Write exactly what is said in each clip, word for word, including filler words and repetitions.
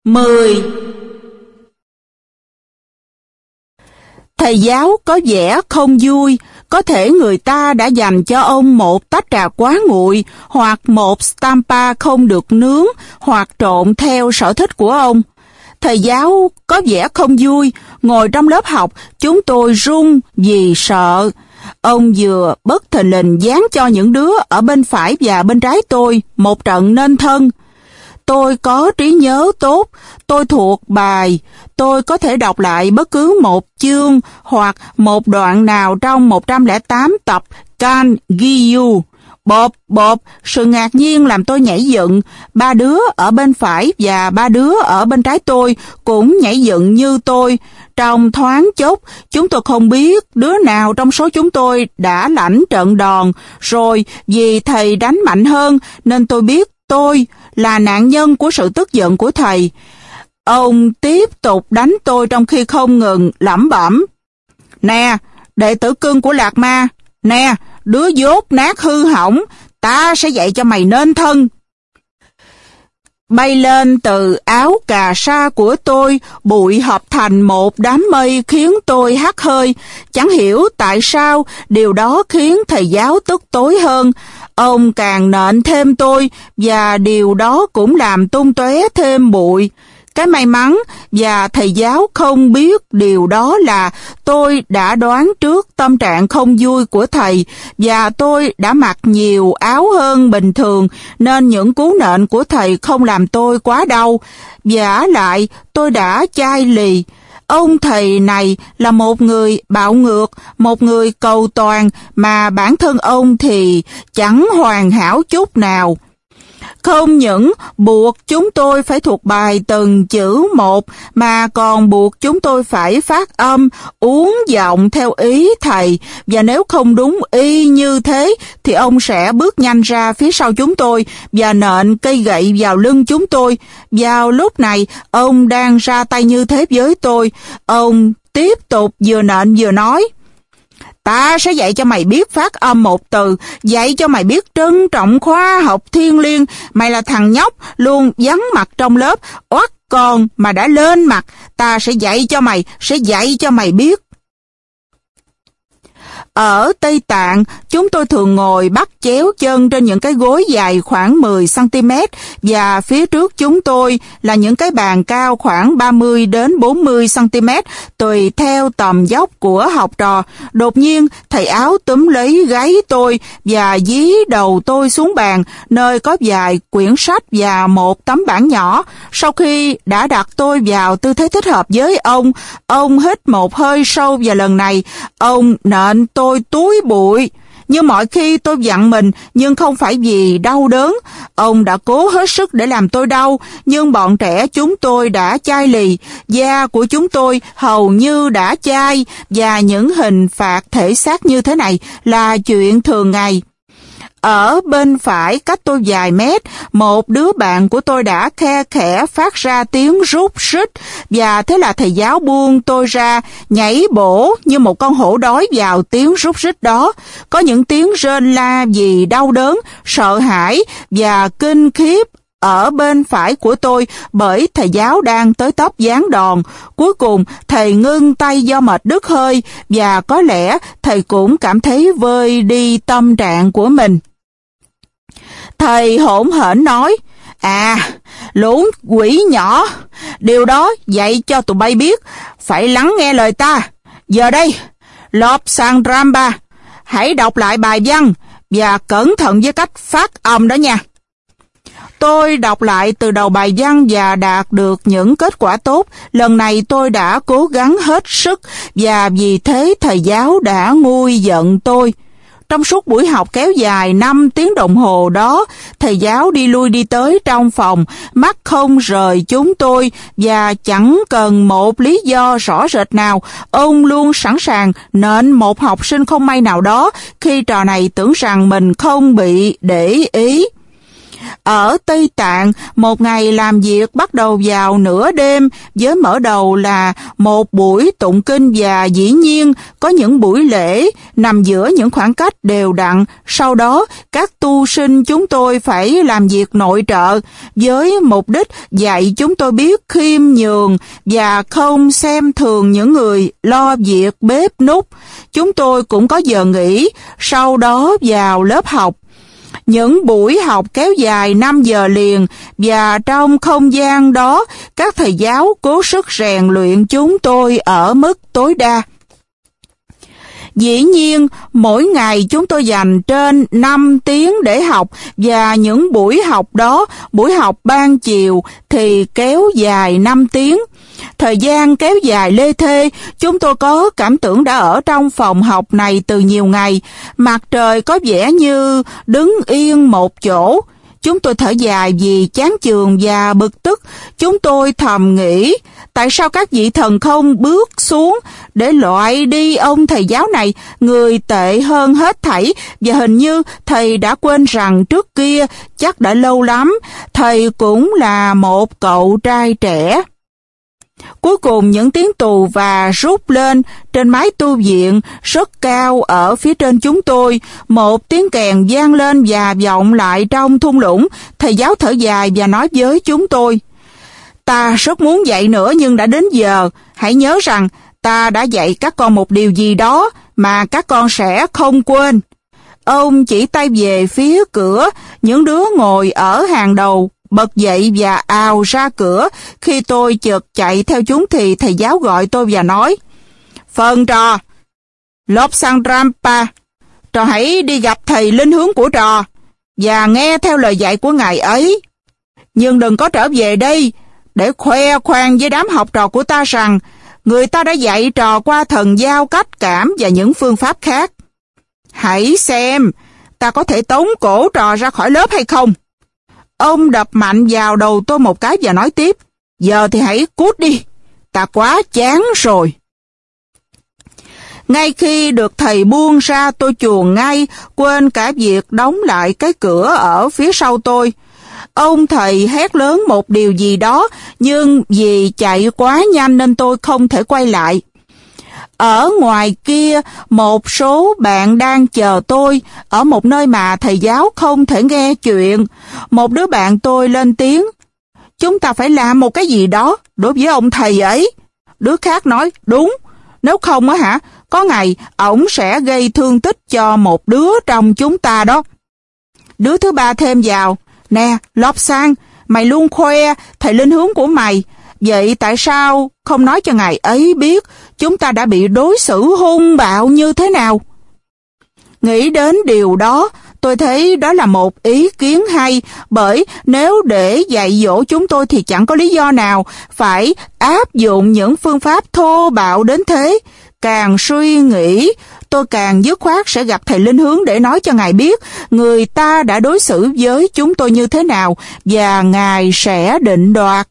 mười. Thầy giáo có vẻ không vui, có thể người ta đã dành cho ông một tách trà quá nguội, hoặc một stampa không được nướng, hoặc trộn theo sở thích của ông. Thầy giáo có vẻ không vui, ngồi trong lớp học, chúng tôi run vì sợ. Ông vừa bất thình lình giáng cho những đứa ở bên phải và bên trái tôi một trận nên thân. Tôi có trí nhớ tốt, tôi thuộc bài, tôi có thể đọc lại bất cứ một chương hoặc một đoạn nào trong một trăm lẻ tám tập Can Gyu. Bộp, bộp, sự ngạc nhiên làm tôi nhảy dựng. Ba đứa ở bên phải và ba đứa ở bên trái tôi cũng nhảy dựng như tôi. Trong thoáng chốc, chúng tôi không biết đứa nào trong số chúng tôi đã lãnh trận đòn, rồi vì thầy đánh mạnh hơn nên tôi biết tôi là nạn nhân của sự tức giận của thầy. Ông tiếp tục đánh tôi trong khi không ngừng lẩm bẩm. Nè, đệ tử cưng của Lạc Ma, nè, đứa dốt nát hư hỏng, ta sẽ dạy cho mày nên thân. Bay lên từ áo cà sa của tôi, bụi hợp thành một đám mây khiến tôi hắt hơi. Chẳng hiểu tại sao điều đó khiến thầy giáo tức tối hơn. Ông càng nện thêm tôi và điều đó cũng làm tung tóe thêm bụi. Cái may mắn và thầy giáo không biết điều đó là tôi đã đoán trước tâm trạng không vui của thầy và tôi đã mặc nhiều áo hơn bình thường nên những cú nện của thầy không làm tôi quá đau. Vả lại tôi đã chai lì. Ông thầy này là một người bạo ngược, một người cầu toàn mà bản thân ông thì chẳng hoàn hảo chút nào. Không những buộc chúng tôi phải thuộc bài từng chữ một, mà còn buộc chúng tôi phải phát âm, uốn giọng theo ý thầy, và nếu không đúng y như thế, thì ông sẽ bước nhanh ra phía sau chúng tôi và nện cây gậy vào lưng chúng tôi. Vào lúc này, ông đang ra tay như thế với tôi. Ông tiếp tục vừa nện vừa nói. Ta sẽ dạy cho mày biết phát âm một từ, dạy cho mày biết trân trọng khoa học thiêng liêng. Mày là thằng nhóc luôn vắng mặt trong lớp, oắt con mà đã lên mặt. Ta sẽ dạy cho mày, sẽ dạy cho mày biết. Ở Tây Tạng, chúng tôi thường ngồi bắt chéo chân trên những cái gối dài khoảng mười xăng ti mét và phía trước chúng tôi là những cái bàn cao khoảng ba mươi đến bốn mươi xăng ti mét tùy theo tầm dốc của học trò. Đột nhiên, thầy áo túm lấy gáy tôi và dí đầu tôi xuống bàn nơi có vài quyển sách và một tấm bảng nhỏ. Sau khi đã đặt tôi vào tư thế thích hợp với ông, ông hít một hơi sâu và lần này ông nện tôi tôi túi bụi. Như mọi khi tôi vặn mình, nhưng không phải vì đau đớn. Ông đã cố hết sức để làm tôi đau, nhưng bọn trẻ chúng tôi đã chai lì. Da của chúng tôi hầu như đã chai, và những hình phạt thể xác như thế này là chuyện thường ngày. Ở bên phải cách tôi vài mét, một đứa bạn của tôi đã khe khẽ phát ra tiếng rút rít, và thế là thầy giáo buông tôi ra, nhảy bổ như một con hổ đói vào tiếng rút rít đó. Có những tiếng rên la vì đau đớn, sợ hãi và kinh khiếp ở bên phải của tôi bởi thầy giáo đang tới tấp giáng đòn. Cuối cùng, thầy ngưng tay do mệt đứt hơi, và có lẽ thầy cũng cảm thấy vơi đi tâm trạng của mình. Thầy hỗn hển nói, à, lũ quỷ nhỏ, điều đó dạy cho tụi bay biết, phải lắng nghe lời ta. Giờ đây, Lop Sangramba, hãy đọc lại bài văn, và cẩn thận với cách phát âm đó nha. Tôi đọc lại từ đầu bài văn và đạt được những kết quả tốt. Lần này tôi đã cố gắng hết sức, và vì thế thầy giáo đã nguôi giận tôi. Trong suốt buổi học kéo dài năm tiếng đồng hồ đó, thầy giáo đi lui đi tới trong phòng, mắt không rời chúng tôi, và chẳng cần một lý do rõ rệt nào, ông luôn sẵn sàng nện một học sinh không may nào đó khi trò này tưởng rằng mình không bị để ý. Ở Tây Tạng, một ngày làm việc bắt đầu vào nửa đêm với mở đầu là một buổi tụng kinh và dĩ nhiên có những buổi lễ nằm giữa những khoảng cách đều đặn. Sau đó, các tu sinh chúng tôi phải làm việc nội trợ với mục đích dạy chúng tôi biết khiêm nhường và không xem thường những người lo việc bếp núc. Chúng tôi cũng có giờ nghỉ, sau đó vào lớp học. Những buổi học kéo dài năm giờ liền và trong không gian đó, các thầy giáo cố sức rèn luyện chúng tôi ở mức tối đa. Dĩ nhiên, mỗi ngày chúng tôi dành trên năm tiếng để học và những buổi học đó, buổi học ban chiều thì kéo dài năm tiếng. Thời gian kéo dài lê thê, chúng tôi có cảm tưởng đã ở trong phòng học này từ nhiều ngày. Mặt trời có vẻ như đứng yên một chỗ. Chúng tôi thở dài vì chán chường và bực tức. Chúng tôi thầm nghĩ, tại sao các vị thần không bước xuống để loại đi ông thầy giáo này, người tệ hơn hết thảy, và hình như thầy đã quên rằng trước kia, chắc đã lâu lắm, thầy cũng là một cậu trai trẻ. Cuối cùng những tiếng tù và rút lên trên mái tu viện rất cao ở phía trên chúng tôi. Một tiếng kèn vang lên và vọng lại trong thung lũng. Thầy giáo thở dài và nói với chúng tôi, ta rất muốn dạy nữa nhưng đã đến giờ. Hãy nhớ rằng ta đã dạy các con một điều gì đó mà các con sẽ không quên. Ông chỉ tay về phía cửa, những đứa ngồi ở hàng đầu bật dậy và ào ra cửa. Khi tôi chợt chạy theo chúng thì thầy giáo gọi tôi và nói, phần trò, Lobsangrampa, trò hãy đi gặp thầy linh hướng của trò và nghe theo lời dạy của ngài ấy. Nhưng đừng có trở về đây để khoe khoang với đám học trò của ta rằng người ta đã dạy trò qua thần giao cách cảm và những phương pháp khác. Hãy xem, ta có thể tống cổ trò ra khỏi lớp hay không. Ông đập mạnh vào đầu tôi một cái và nói tiếp, giờ thì hãy cút đi, ta quá chán rồi. Ngay khi được thầy buông ra, tôi chuồn ngay, quên cả việc đóng lại cái cửa ở phía sau tôi. Ông thầy hét lớn một điều gì đó, nhưng vì chạy quá nhanh nên tôi không thể quay lại. Ở ngoài kia, một số bạn đang chờ tôi ở một nơi mà thầy giáo không thể nghe chuyện. Một đứa bạn tôi lên tiếng, chúng ta phải làm một cái gì đó đối với ông thầy ấy. Đứa khác nói, đúng, nếu không á hả, có ngày ổng sẽ gây thương tích cho một đứa trong chúng ta đó. Đứa thứ ba thêm vào, nè, Lobsang, mày luôn khoe thầy linh hướng của mày. Vậy tại sao không nói cho ngài ấy biết chúng ta đã bị đối xử hung bạo như thế nào? Nghĩ đến điều đó, tôi thấy đó là một ý kiến hay, bởi nếu để dạy dỗ chúng tôi thì chẳng có lý do nào phải áp dụng những phương pháp thô bạo đến thế. Càng suy nghĩ, tôi càng dứt khoát sẽ gặp thầy linh hướng để nói cho ngài biết người ta đã đối xử với chúng tôi như thế nào và ngài sẽ định đoạt.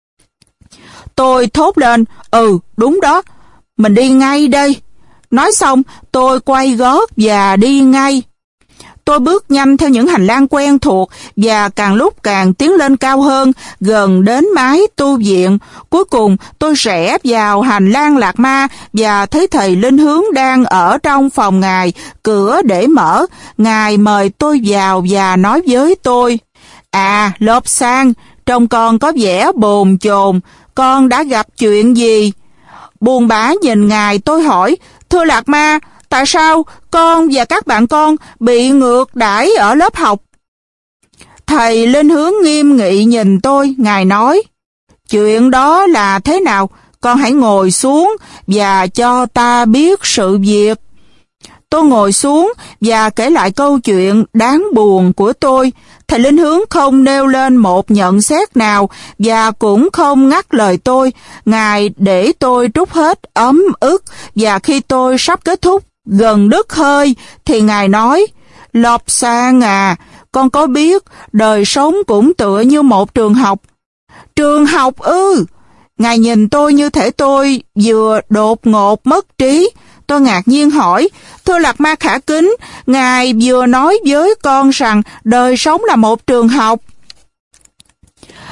Tôi thốt lên, ừ, đúng đó, mình đi ngay đây. Nói xong, tôi quay gót và đi ngay. Tôi bước nhanh theo những hành lang quen thuộc và càng lúc càng tiến lên cao hơn, gần đến mái tu viện. Cuối cùng, tôi rẽ vào hành lang Lạc Ma và thấy thầy linh hướng đang ở trong phòng ngài, cửa để mở. Ngài mời tôi vào và nói với tôi, à, Lobsang, trông con có vẻ bồn chồn, con đã gặp chuyện gì? Buồn bã nhìn ngài, tôi hỏi, thưa Lạc Ma, tại sao con và các bạn con bị ngược đãi ở lớp học? Thầy linh hướng nghiêm nghị nhìn tôi, ngài nói, chuyện đó là thế nào? Con hãy ngồi xuống và cho ta biết sự việc. Tôi ngồi xuống và kể lại câu chuyện đáng buồn của tôi. Thầy linh hướng không nêu lên một nhận xét nào và cũng không ngắt lời tôi. Ngài để tôi trút hết ấm ức và khi tôi sắp kết thúc gần đứt hơi thì ngài nói, Lobsang à, con có biết đời sống cũng tựa như một trường học. Trường học ư? Ngài nhìn tôi như thể tôi vừa đột ngột mất trí. Tôi ngạc nhiên hỏi, thưa Lạc Ma khả kính, ngài vừa nói với con rằng đời sống là một trường học.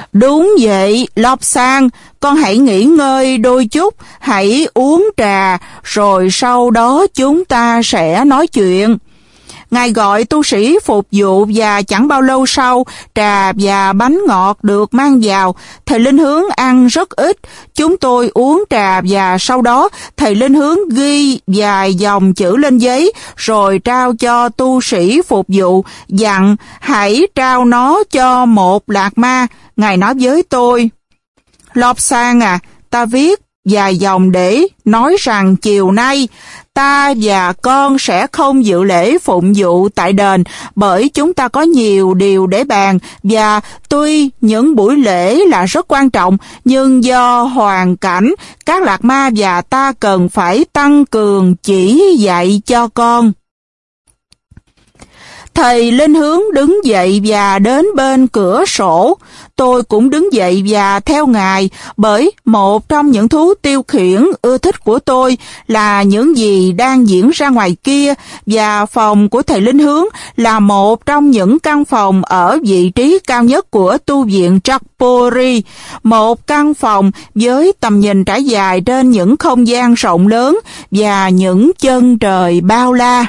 Đúng vậy, Lobsang, con hãy nghỉ ngơi đôi chút, hãy uống trà, rồi sau đó chúng ta sẽ nói chuyện. Ngài gọi tu sĩ phục vụ và chẳng bao lâu sau, trà và bánh ngọt được mang vào. Thầy Linh Hướng ăn rất ít. Chúng tôi uống trà và sau đó thầy Linh Hướng ghi vài dòng chữ lên giấy rồi trao cho tu sĩ phục vụ, dặn hãy trao nó cho một lạc ma. Ngài nói với tôi: Lobsang à, ta viết vài dòng để nói rằng chiều nay ta và con sẽ không dự lễ phụng vụ tại đền bởi chúng ta có nhiều điều để bàn, và tuy những buổi lễ là rất quan trọng nhưng do hoàn cảnh các lạc ma và ta cần phải tăng cường chỉ dạy cho con. Thầy Linh Hướng đứng dậy và đến bên cửa sổ. Tôi cũng đứng dậy và theo Ngài, bởi một trong những thú tiêu khiển ưa thích của tôi là những gì đang diễn ra ngoài kia, và phòng của thầy Linh Hướng là một trong những căn phòng ở vị trí cao nhất của tu viện Chakpori, một căn phòng với tầm nhìn trải dài trên những không gian rộng lớn và những chân trời bao la.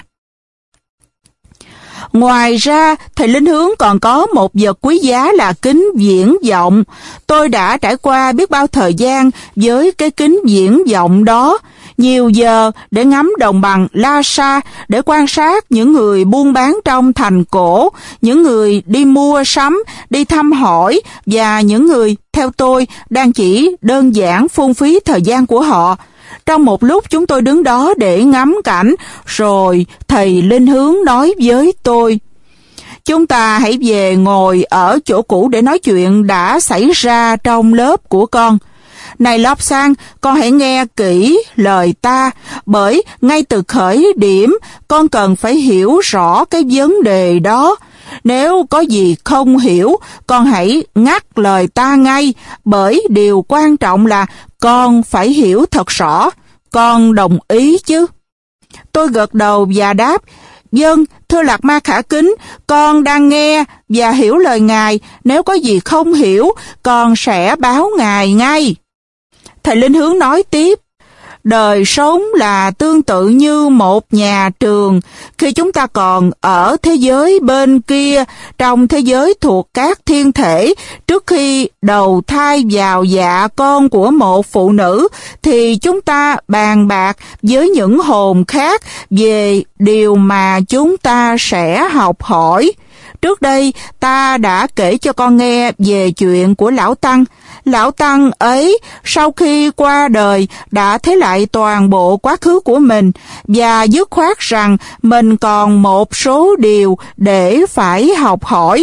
Ngoài ra, thầy Linh Hướng còn có một vật quý giá là kính viễn vọng. Tôi đã trải qua biết bao thời gian với cái kính viễn vọng đó, nhiều giờ để ngắm đồng bằng Lhasa, để quan sát những người buôn bán trong thành cổ, những người đi mua sắm, đi thăm hỏi, và những người, theo tôi, đang chỉ đơn giản phung phí thời gian của họ. Trong một lúc chúng tôi đứng đó để ngắm cảnh, rồi thầy Linh Hướng nói với tôi: Chúng ta hãy về ngồi ở chỗ cũ để nói chuyện đã xảy ra trong lớp của con. Này Lobsang, con hãy nghe kỹ lời ta, bởi ngay từ khởi điểm con cần phải hiểu rõ cái vấn đề đó. Nếu có gì không hiểu, con hãy ngắt lời ta ngay, bởi điều quan trọng là con phải hiểu thật rõ. Con đồng ý chứ? Tôi gật đầu và đáp: Vâng, thưa Lạc Ma Khả Kính, con đang nghe và hiểu lời Ngài. Nếu có gì không hiểu, con sẽ báo Ngài ngay. Thầy Linh Hướng nói tiếp: Đời sống là tương tự như một nhà trường. Khi chúng ta còn ở thế giới bên kia, trong thế giới thuộc các thiên thể, trước khi đầu thai vào dạ con của một phụ nữ, thì chúng ta bàn bạc với những hồn khác về điều mà chúng ta sẽ học hỏi. Trước đây, ta đã kể cho con nghe về chuyện của Lão Tăng. Lão Tăng ấy, sau khi qua đời, đã thấy lại toàn bộ quá khứ của mình và dứt khoát rằng mình còn một số điều để phải học hỏi.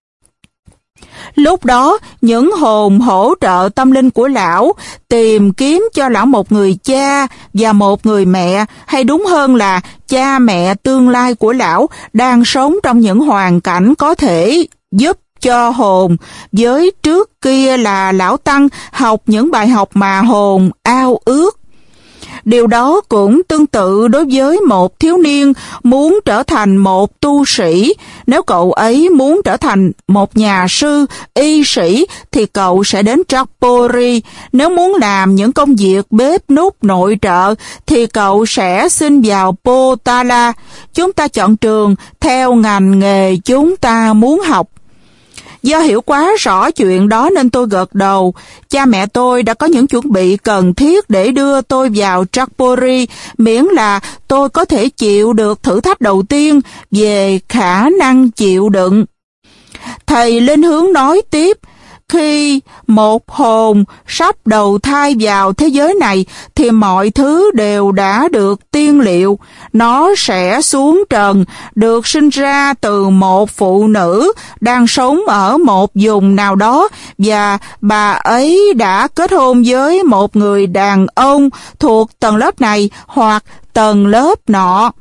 Lúc đó, những hồn hỗ trợ tâm linh của lão tìm kiếm cho lão một người cha và một người mẹ, hay đúng hơn là cha mẹ tương lai của lão đang sống trong những hoàn cảnh có thể giúp cho hồn với trước kia là Lão Tăng học những bài học mà hồn ao ước. Điều đó cũng tương tự đối với một thiếu niên muốn trở thành một tu sĩ. Nếu cậu ấy muốn trở thành một nhà sư, y sĩ, thì cậu sẽ đến Chakpori. Nếu muốn làm những công việc bếp núc nội trợ, thì cậu sẽ xin vào Potala. Chúng ta chọn trường theo ngành nghề chúng ta muốn học. Do hiểu quá rõ chuyện đó nên tôi gật đầu. Cha mẹ tôi đã có những chuẩn bị cần thiết để đưa tôi vào Chakpori, miễn là tôi có thể chịu được thử thách đầu tiên về khả năng chịu đựng. Thầy Linh Hướng nói tiếp: Khi một hồn sắp đầu thai vào thế giới này thì mọi thứ đều đã được tiên liệu. Nó sẽ xuống trần, được sinh ra từ một phụ nữ đang sống ở một vùng nào đó, và bà ấy đã kết hôn với một người đàn ông thuộc tầng lớp này hoặc tầng lớp nọ.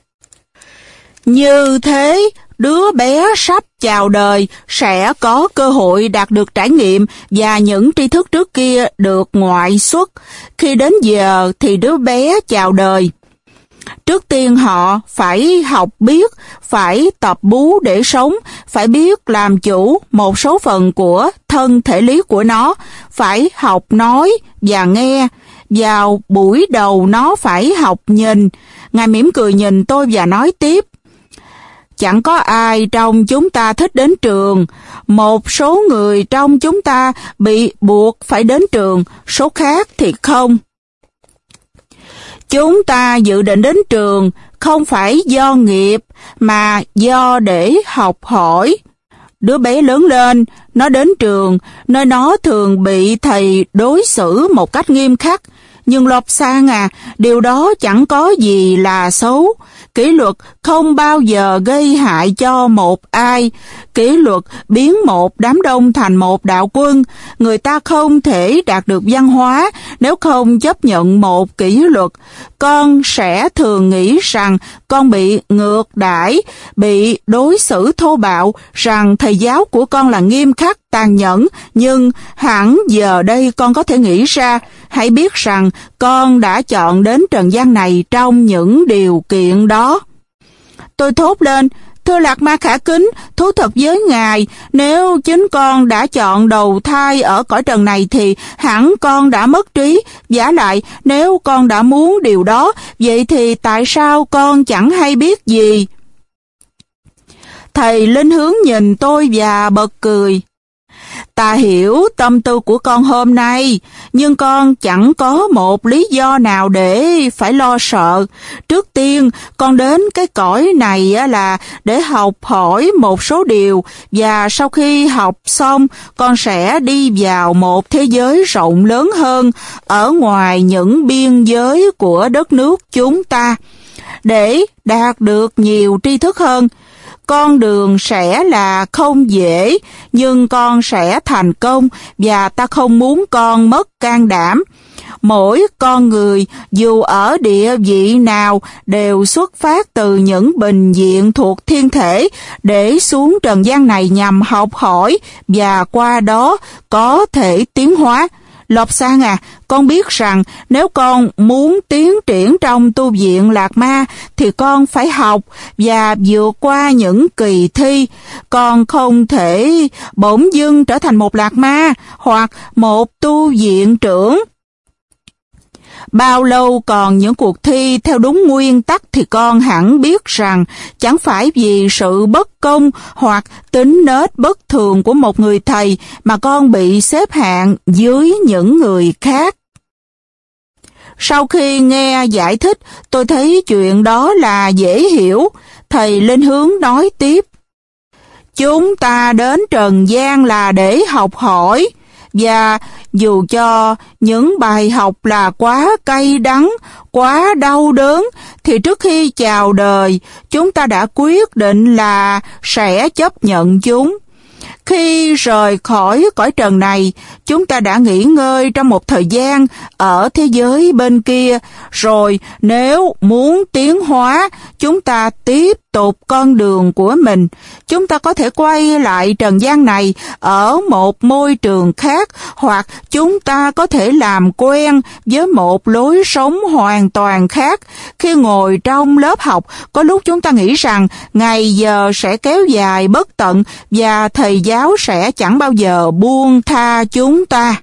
Như thế, đứa bé sắp chào đời sẽ có cơ hội đạt được trải nghiệm và những tri thức trước kia được ngoại xuất. Khi đến giờ thì đứa bé chào đời. Trước tiên họ phải học biết, phải tập bú để sống, phải biết làm chủ một số phận của thân thể lý của nó, phải học nói và nghe. Vào buổi đầu nó phải học nhìn. Ngài mỉm cười nhìn tôi và nói tiếp: chẳng có ai trong chúng ta thích đến trường. Một số người trong chúng ta bị buộc phải đến trường, số khác thì không. Chúng ta dự định đến trường không phải do nghiệp, mà do để học hỏi. Đứa bé lớn lên, nó đến trường, nơi nó thường bị thầy đối xử một cách nghiêm khắc. Nhưng Lobsang à, điều đó chẳng có gì là xấu. Kỷ luật không bao giờ gây hại cho một ai. Kỷ luật biến một đám đông thành một đạo quân. Người ta không thể đạt được văn hóa nếu không chấp nhận một kỷ luật. Con sẽ thường nghĩ rằng con bị ngược đãi, bị đối xử thô bạo, rằng thầy giáo của con là nghiêm khắc, tàn nhẫn. Nhưng hẳn giờ đây con có thể nghĩ ra, hãy biết rằng con đã chọn đến trần gian này trong những điều kiện đó. Tôi thốt lên: thưa Lạc Ma khả kính, thú thật với ngài, nếu chính con đã chọn đầu thai ở cõi trần này thì hẳn con đã mất trí. Vả lại, nếu con đã muốn điều đó, vậy thì tại sao con chẳng hay biết gì? Thầy Linh Hướng nhìn tôi và bật cười. Ta hiểu tâm tư của con hôm nay, nhưng con chẳng có một lý do nào để phải lo sợ. Trước tiên, con đến cái cõi này là để học hỏi một số điều, và sau khi học xong, con sẽ đi vào một thế giới rộng lớn hơn, ở ngoài những biên giới của đất nước chúng ta, để đạt được nhiều tri thức hơn. Con đường sẽ là không dễ, nhưng con sẽ thành công, và ta không muốn con mất can đảm. Mỗi con người, dù ở địa vị nào, đều xuất phát từ những bình diện thuộc thiên thể để xuống trần gian này nhằm học hỏi, và qua đó có thể tiến hóa. Lobsang à, con biết rằng nếu con muốn tiến triển trong tu viện Lạc Ma thì con phải học và vượt qua những kỳ thi. Con không thể bỗng dưng trở thành một Lạc Ma hoặc một tu viện trưởng. Bao lâu còn những cuộc thi theo đúng nguyên tắc thì con hẳn biết rằng chẳng phải vì sự bất công hoặc tính nết bất thường của một người thầy mà con bị xếp hạng dưới những người khác. Sau khi nghe giải thích, tôi thấy chuyện đó là dễ hiểu. Thầy Linh Hướng nói tiếp: chúng ta đến trần gian là để học hỏi, và dù cho những bài học là quá cay đắng, quá đau đớn, thì trước khi chào đời, chúng ta đã quyết định là sẽ chấp nhận chúng. Khi rời khỏi cõi trần này, chúng ta đã nghỉ ngơi trong một thời gian ở thế giới bên kia, rồi nếu muốn tiến hóa, chúng ta tiếp tục con đường của mình. Chúng ta có thể quay lại trần gian này ở một môi trường khác, hoặc chúng ta có thể làm quen với một lối sống hoàn toàn khác. Khi ngồi trong lớp học, có lúc chúng ta nghĩ rằng ngày giờ sẽ kéo dài bất tận và thầy giáo sẽ chẳng bao giờ buông tha chúng ta.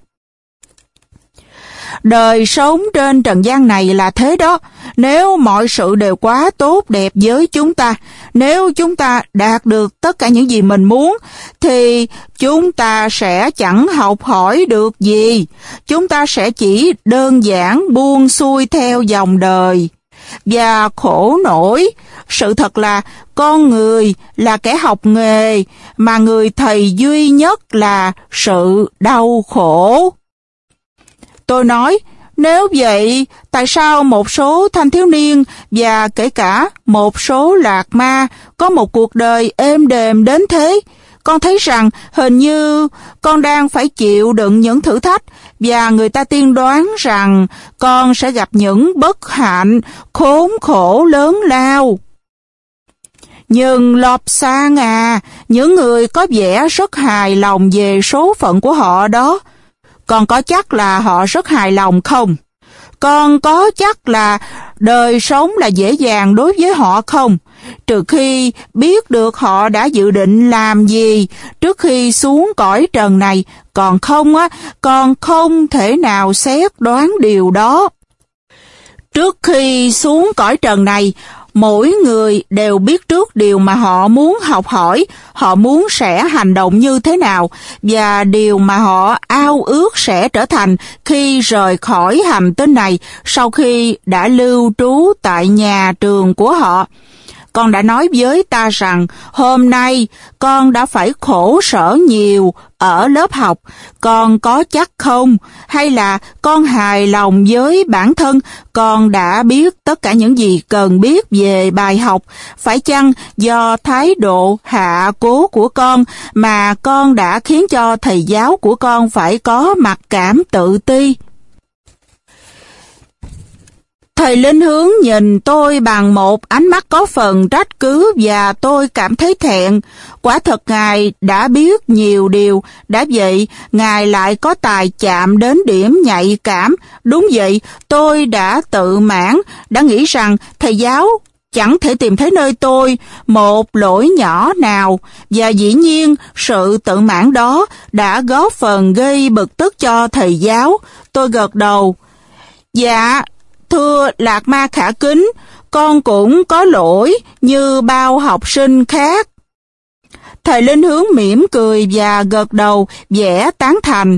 Đời sống trên trần gian này là thế đó. Nếu mọi sự đều quá tốt đẹp với chúng ta, nếu chúng ta đạt được tất cả những gì mình muốn, thì chúng ta sẽ chẳng học hỏi được gì. Chúng ta sẽ chỉ đơn giản buông xuôi theo dòng đời và khổ nổi. Sự thật là con người là kẻ học nghề, mà người thầy duy nhất là sự đau khổ. Tôi nói, nếu vậy, tại sao một số thanh thiếu niên và kể cả một số lạc ma có một cuộc đời êm đềm đến thế? Con thấy rằng hình như con đang phải chịu đựng những thử thách, và người ta tiên đoán rằng con sẽ gặp những bất hạnh, khốn khổ lớn lao. Nhưng Lobsang à, những người có vẻ rất hài lòng về số phận của họ đó, con có chắc là họ rất hài lòng không? Con có chắc là đời sống là dễ dàng đối với họ không? Trừ khi biết được họ đã dự định làm gì trước khi xuống cõi trần này, còn không á, con không thể nào xét đoán điều đó. Trước khi xuống cõi trần này, mỗi người đều biết trước điều mà họ muốn học hỏi, họ muốn sẽ hành động như thế nào, và điều mà họ ao ước sẽ trở thành khi rời khỏi hành tinh này sau khi đã lưu trú tại nhà trường của họ. Con đã nói với ta rằng hôm nay con đã phải khổ sở nhiều ở lớp học. Con có chắc không? Hay là con hài lòng với bản thân? Con đã biết tất cả những gì cần biết về bài học. Phải chăng do thái độ hạ cố của con mà con đã khiến cho thầy giáo của con phải có mặc cảm tự ti? Thầy Linh Hướng nhìn tôi bằng một ánh mắt có phần trách cứ và tôi cảm thấy thẹn. Quả thật Ngài đã biết nhiều điều, đã vậy Ngài lại có tài chạm đến điểm nhạy cảm. Đúng vậy, tôi đã tự mãn, đã nghĩ rằng thầy giáo chẳng thể tìm thấy nơi tôi một lỗi nhỏ nào, và dĩ nhiên sự tự mãn đó đã góp phần gây bực tức cho thầy giáo. Tôi gật đầu. Dạ, thưa Lạc Ma Khả Kính, con cũng có lỗi như bao học sinh khác. Thầy Linh Hướng mỉm cười và gật đầu vẻ tán thành.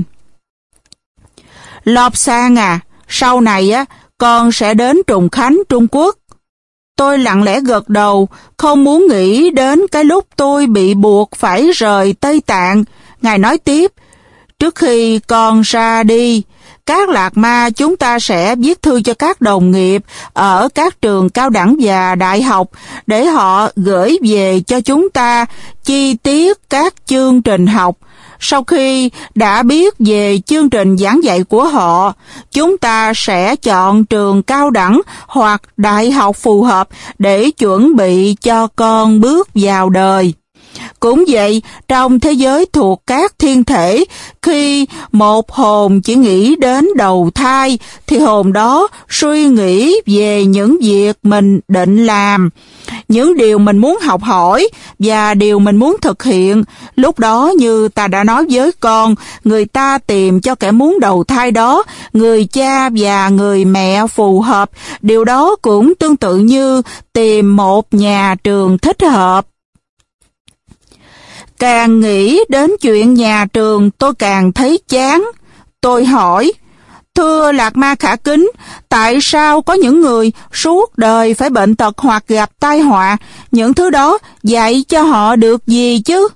Lobsang à, sau này á, con sẽ đến Trùng Khánh, Trung Quốc. Tôi lặng lẽ gật đầu, không muốn nghĩ đến cái lúc tôi bị buộc phải rời Tây Tạng. Ngài nói tiếp, trước khi con ra đi, các lạc ma chúng ta sẽ viết thư cho các đồng nghiệp ở các trường cao đẳng và đại học để họ gửi về cho chúng ta chi tiết các chương trình học. Sau khi đã biết về chương trình giảng dạy của họ, chúng ta sẽ chọn trường cao đẳng hoặc đại học phù hợp để chuẩn bị cho con bước vào đời. Cũng vậy, trong thế giới thuộc các thiên thể, khi một hồn chỉ nghĩ đến đầu thai, thì hồn đó suy nghĩ về những việc mình định làm, những điều mình muốn học hỏi và điều mình muốn thực hiện. Lúc đó, như ta đã nói với con, người ta tìm cho kẻ muốn đầu thai đó người cha và người mẹ phù hợp. Điều đó cũng tương tự như tìm một nhà trường thích hợp. Càng nghĩ đến chuyện nhà trường, tôi càng thấy chán. Tôi hỏi, thưa Lạc Ma Khả Kính, tại sao có những người suốt đời phải bệnh tật hoặc gặp tai họa? Những thứ đó dạy cho họ được gì chứ?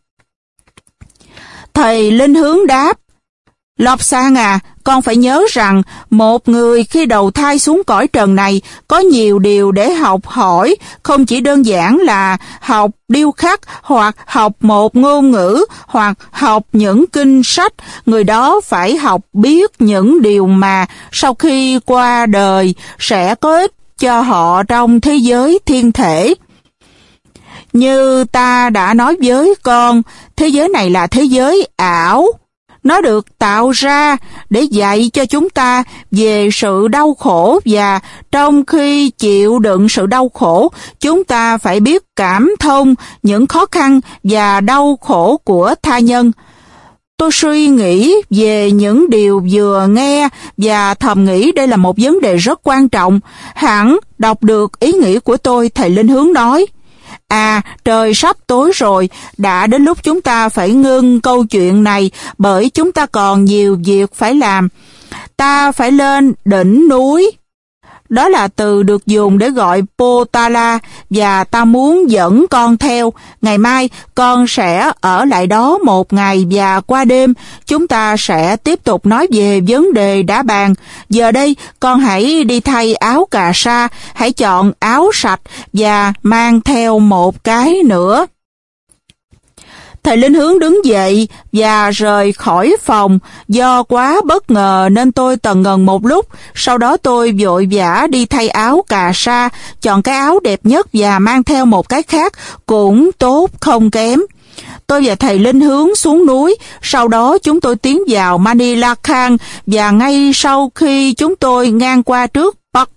Thầy Linh Hướng đáp, Lobsang à, con phải nhớ rằng một người khi đầu thai xuống cõi trần này có nhiều điều để học hỏi, không chỉ đơn giản là học điêu khắc hoặc học một ngôn ngữ hoặc học những kinh sách. Người đó phải học biết những điều mà sau khi qua đời sẽ có ích cho họ trong thế giới thiên thể. Như ta đã nói với con, thế giới này là thế giới ảo. Nó được tạo ra để dạy cho chúng ta về sự đau khổ, và trong khi chịu đựng sự đau khổ, chúng ta phải biết cảm thông những khó khăn và đau khổ của tha nhân. Tôi suy nghĩ về những điều vừa nghe và thầm nghĩ đây là một vấn đề rất quan trọng. Hẳn đọc được ý nghĩ của tôi, thầy Linh Hướng nói, à, trời sắp tối rồi, đã đến lúc chúng ta phải ngưng câu chuyện này bởi chúng ta còn nhiều việc phải làm. Ta phải lên đỉnh núi. Đó là từ được dùng để gọi Potala, và ta muốn dẫn con theo. Ngày mai con sẽ ở lại đó một ngày và qua đêm chúng ta sẽ tiếp tục nói về vấn đề đã bàn. Giờ đây con hãy đi thay áo cà sa, hãy chọn áo sạch và mang theo một cái nữa. Thầy Linh Hướng đứng dậy và rời khỏi phòng. Do quá bất ngờ nên tôi tần ngần một lúc. Sau đó tôi vội vã đi thay áo cà sa, chọn cái áo đẹp nhất và mang theo một cái khác cũng tốt không kém. Tôi và thầy Linh Hướng xuống núi, sau đó chúng tôi tiến vào Manila Khan, và ngay sau khi chúng tôi ngang qua trước Bắc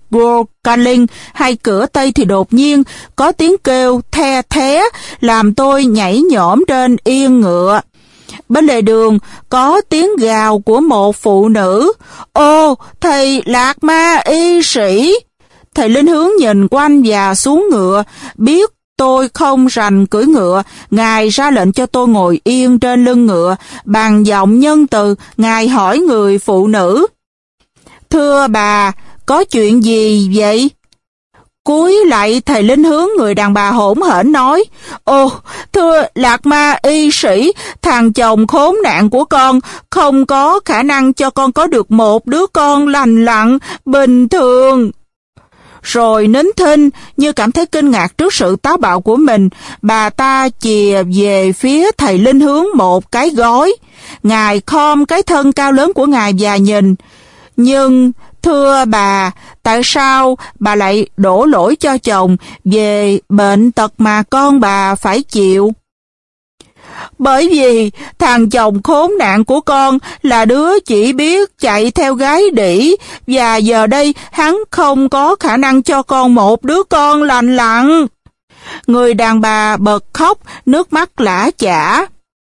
Pangokaling hay cửa Tây thì đột nhiên có tiếng kêu the thé làm tôi nhảy nhổm trên yên ngựa. Bên lề đường có tiếng gào của một phụ nữ. Ô, thầy Lạc Ma y sĩ! Thầy Linh Hướng nhìn quanh và xuống ngựa, biết tôi không rành cưỡi ngựa, Ngài ra lệnh cho tôi ngồi yên trên lưng ngựa, bằng giọng nhân từ, Ngài hỏi người phụ nữ. Thưa bà, có chuyện gì vậy? Cúi lại thầy Linh Hướng, người đàn bà hỗn hển nói, Ồ, thưa Lạc Ma y sĩ, thằng chồng khốn nạn của con không có khả năng cho con có được một đứa con lành lặn, bình thường. Rồi nín thinh, như cảm thấy kinh ngạc trước sự táo bạo của mình, bà ta chìa về phía thầy Linh Hướng một cái gói. Ngài khom cái thân cao lớn của Ngài và nhìn. Nhưng, thưa bà, tại sao bà lại đổ lỗi cho chồng về bệnh tật mà con bà phải chịu? Bởi vì thằng chồng khốn nạn của con là đứa chỉ biết chạy theo gái đĩ, và giờ đây hắn không có khả năng cho con một đứa con lành lặn. Người đàn bà bật khóc, nước mắt lã chã.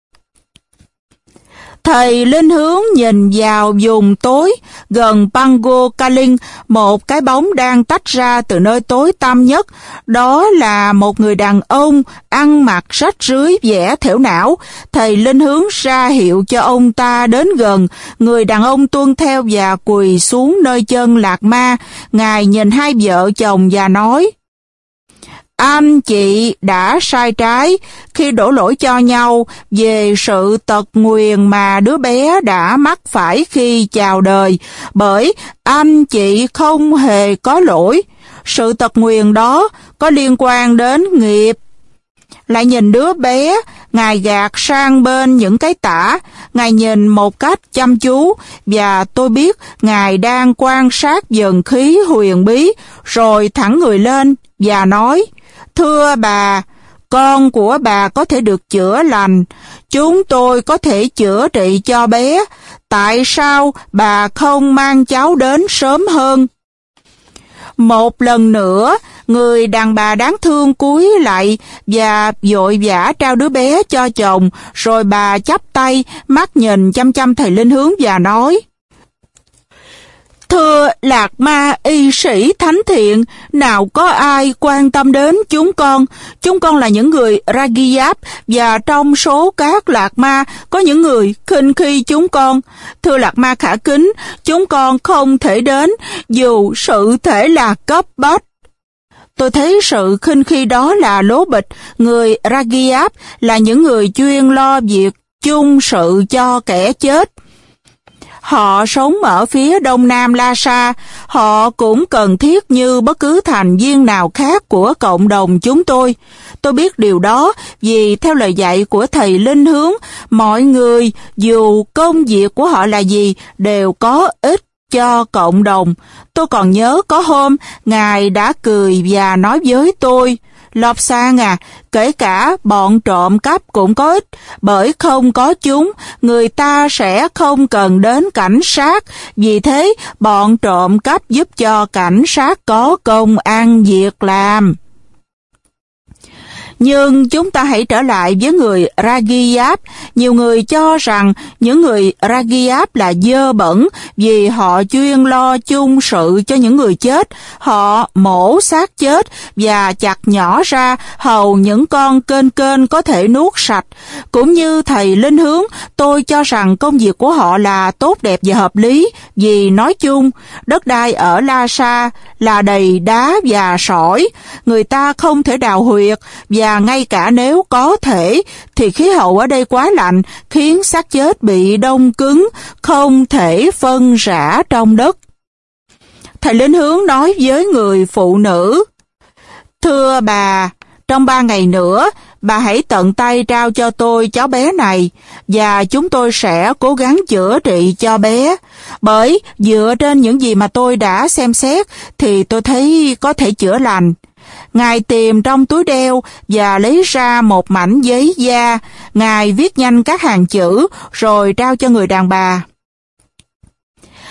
Thầy Linh Hướng nhìn vào vùng tối gần Pangokaling, một cái bóng đang tách ra từ nơi tối tăm nhất. Đó là một người đàn ông ăn mặc rách rưới, vẻ thểu não. Thầy Linh Hướng ra hiệu cho ông ta đến gần. Người đàn ông tuân theo và quỳ xuống nơi chân Lạc Ma. Ngài nhìn hai vợ chồng và nói, anh chị đã sai trái khi đổ lỗi cho nhau về sự tật nguyền mà đứa bé đã mắc phải khi chào đời, bởi anh chị không hề có lỗi. Sự tật nguyền đó có liên quan đến nghiệp. Lại nhìn đứa bé, Ngài gạt sang bên những cái tả, Ngài nhìn một cách chăm chú, và tôi biết Ngài đang quan sát dần khí huyền bí, rồi thẳng người lên và nói, Thưa bà, con của bà có thể được chữa lành. Chúng tôi có thể chữa trị cho bé. Tại sao bà không mang cháu đến sớm hơn? Một lần nữa, người đàn bà đáng thương cúi lại và vội vã trao đứa bé cho chồng, rồi bà chắp tay, mắt nhìn chăm chăm thầy Linh Hướng và nói, Thưa Lạc Ma y sĩ thánh thiện, nào có ai quan tâm đến chúng con. Chúng con là những người Ragiap, và trong số các Lạc Ma có những người khinh khi chúng con. Thưa Lạc Ma khả kính, chúng con không thể đến dù sự thể là cấp bách. Tôi thấy sự khinh khi đó là lố bịch. Người Ragiap là những người chuyên lo việc chung sự cho kẻ chết. Họ sống ở phía đông nam Lhasa, họ cũng cần thiết như bất cứ thành viên nào khác của cộng đồng chúng tôi. Tôi biết điều đó vì theo lời dạy của thầy Linh Hướng, mọi người dù công việc của họ là gì đều có ích cho cộng đồng. Tôi còn nhớ có hôm Ngài đã cười và nói với tôi, Lobsang à, kể cả bọn trộm cắp cũng có ích, bởi không có chúng, người ta sẽ không cần đến cảnh sát. Vì thế, bọn trộm cắp giúp cho cảnh sát có công ăn việc làm. Nhưng chúng ta hãy trở lại với người Ragiap. Nhiều người cho rằng những người Ragiap là dơ bẩn vì họ chuyên lo chung sự cho những người chết. Họ mổ xác chết và chặt nhỏ ra hầu những con kênh kênh có thể nuốt sạch. Cũng như thầy Linh Hướng, tôi cho rằng công việc của họ là tốt đẹp và hợp lý, vì nói chung, đất đai ở Lhasa là đầy đá và sỏi. Người ta không thể đào huyệt, và ngay cả nếu có thể, thì khí hậu ở đây quá lạnh, khiến xác chết bị đông cứng, không thể phân rã trong đất. Thầy Linh Hướng nói với người phụ nữ, Thưa bà, trong ba ngày nữa, bà hãy tận tay trao cho tôi cháu bé này, và chúng tôi sẽ cố gắng chữa trị cho bé. Bởi dựa trên những gì mà tôi đã xem xét, thì tôi thấy có thể chữa lành. Ngài tìm trong túi đeo và lấy ra một mảnh giấy da. Ngài viết nhanh các hàng chữ, rồi trao cho người đàn bà.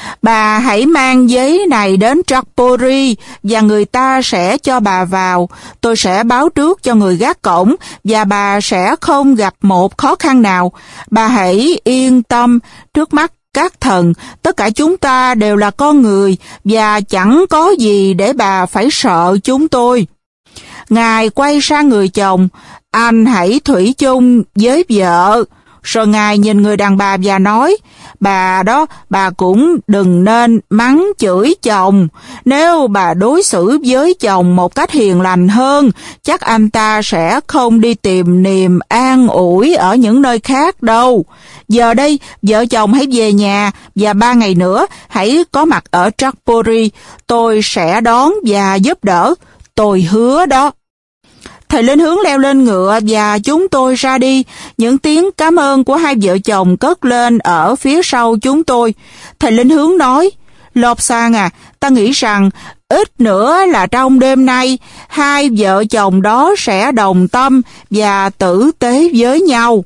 Bà hãy mang giấy này đến Trapori và người ta sẽ cho bà vào. Tôi sẽ báo trước cho người gác cổng và bà sẽ không gặp một khó khăn nào. Bà hãy yên tâm, trước mắt các thần, tất cả chúng ta đều là con người và chẳng có gì để bà phải sợ chúng tôi. Ngài quay sang người chồng, anh hãy thủy chung với vợ. Rồi Ngài nhìn người đàn bà và nói, bà đó, bà cũng đừng nên mắng chửi chồng. Nếu bà đối xử với chồng một cách hiền lành hơn, chắc anh ta sẽ không đi tìm niềm an ủi ở những nơi khác đâu. Giờ đây, vợ chồng hãy về nhà và ba ngày nữa hãy có mặt ở Trapori. Tôi sẽ đón và giúp đỡ. Tôi hứa đó. Thầy Linh Hướng leo lên ngựa và chúng tôi ra đi. Những tiếng cảm ơn của hai vợ chồng cất lên ở phía sau chúng tôi. Thầy Linh Hướng nói, Lobsang à, ta nghĩ rằng ít nữa là trong đêm nay, hai vợ chồng đó sẽ đồng tâm và tử tế với nhau.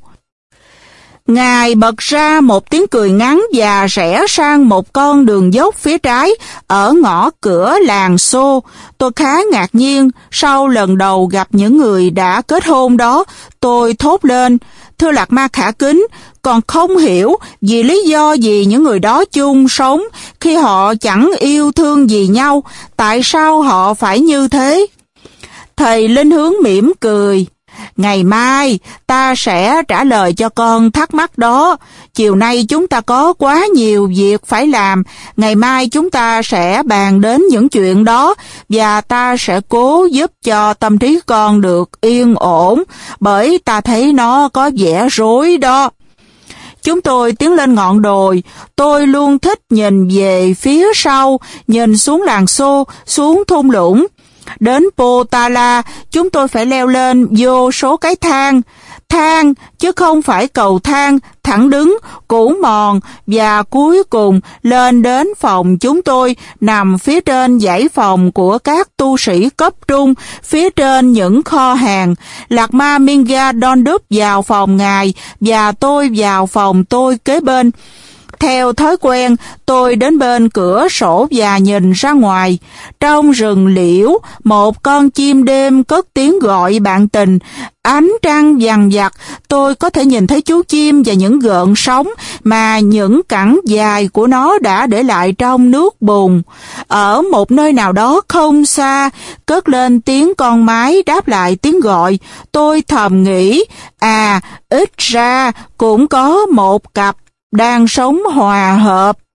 Ngài bật ra một tiếng cười ngắn và rẽ sang một con đường dốc phía trái ở ngõ cửa làng Xô. Tôi khá ngạc nhiên, sau lần đầu gặp những người đã kết hôn đó, tôi thốt lên, thưa Lạc Ma khả kính, còn không hiểu vì lý do gì những người đó chung sống khi họ chẳng yêu thương gì nhau, tại sao họ phải như thế? Thầy Linh Hướng mỉm cười. Ngày mai, ta sẽ trả lời cho con thắc mắc đó. Chiều nay chúng ta có quá nhiều việc phải làm. Ngày mai chúng ta sẽ bàn đến những chuyện đó và ta sẽ cố giúp cho tâm trí con được yên ổn, bởi ta thấy nó có vẻ rối đó. Chúng tôi tiến lên ngọn đồi. Tôi luôn thích nhìn về phía sau, nhìn xuống làng Xô, xuống thung lũng. Đến Potala, chúng tôi phải leo lên vô số cái thang. Thang, chứ không phải cầu thang, thẳng đứng, cũ mòn, và cuối cùng lên đến phòng chúng tôi, nằm phía trên dãy phòng của các tu sĩ cấp trung, phía trên những kho hàng. Lạc Ma Minga Dondup vào phòng ngài, và tôi vào phòng tôi kế bên. Theo thói quen, tôi đến bên cửa sổ và nhìn ra ngoài. Trong rừng liễu, một con chim đêm cất tiếng gọi bạn tình. Ánh trăng vằng vặc, tôi có thể nhìn thấy chú chim và những gợn sóng mà những cẳng dài của nó đã để lại trong nước bùn. Ở một nơi nào đó không xa, cất lên tiếng con mái đáp lại tiếng gọi. Tôi thầm nghĩ, à, ít ra cũng có một cặp đang sống hòa hợp.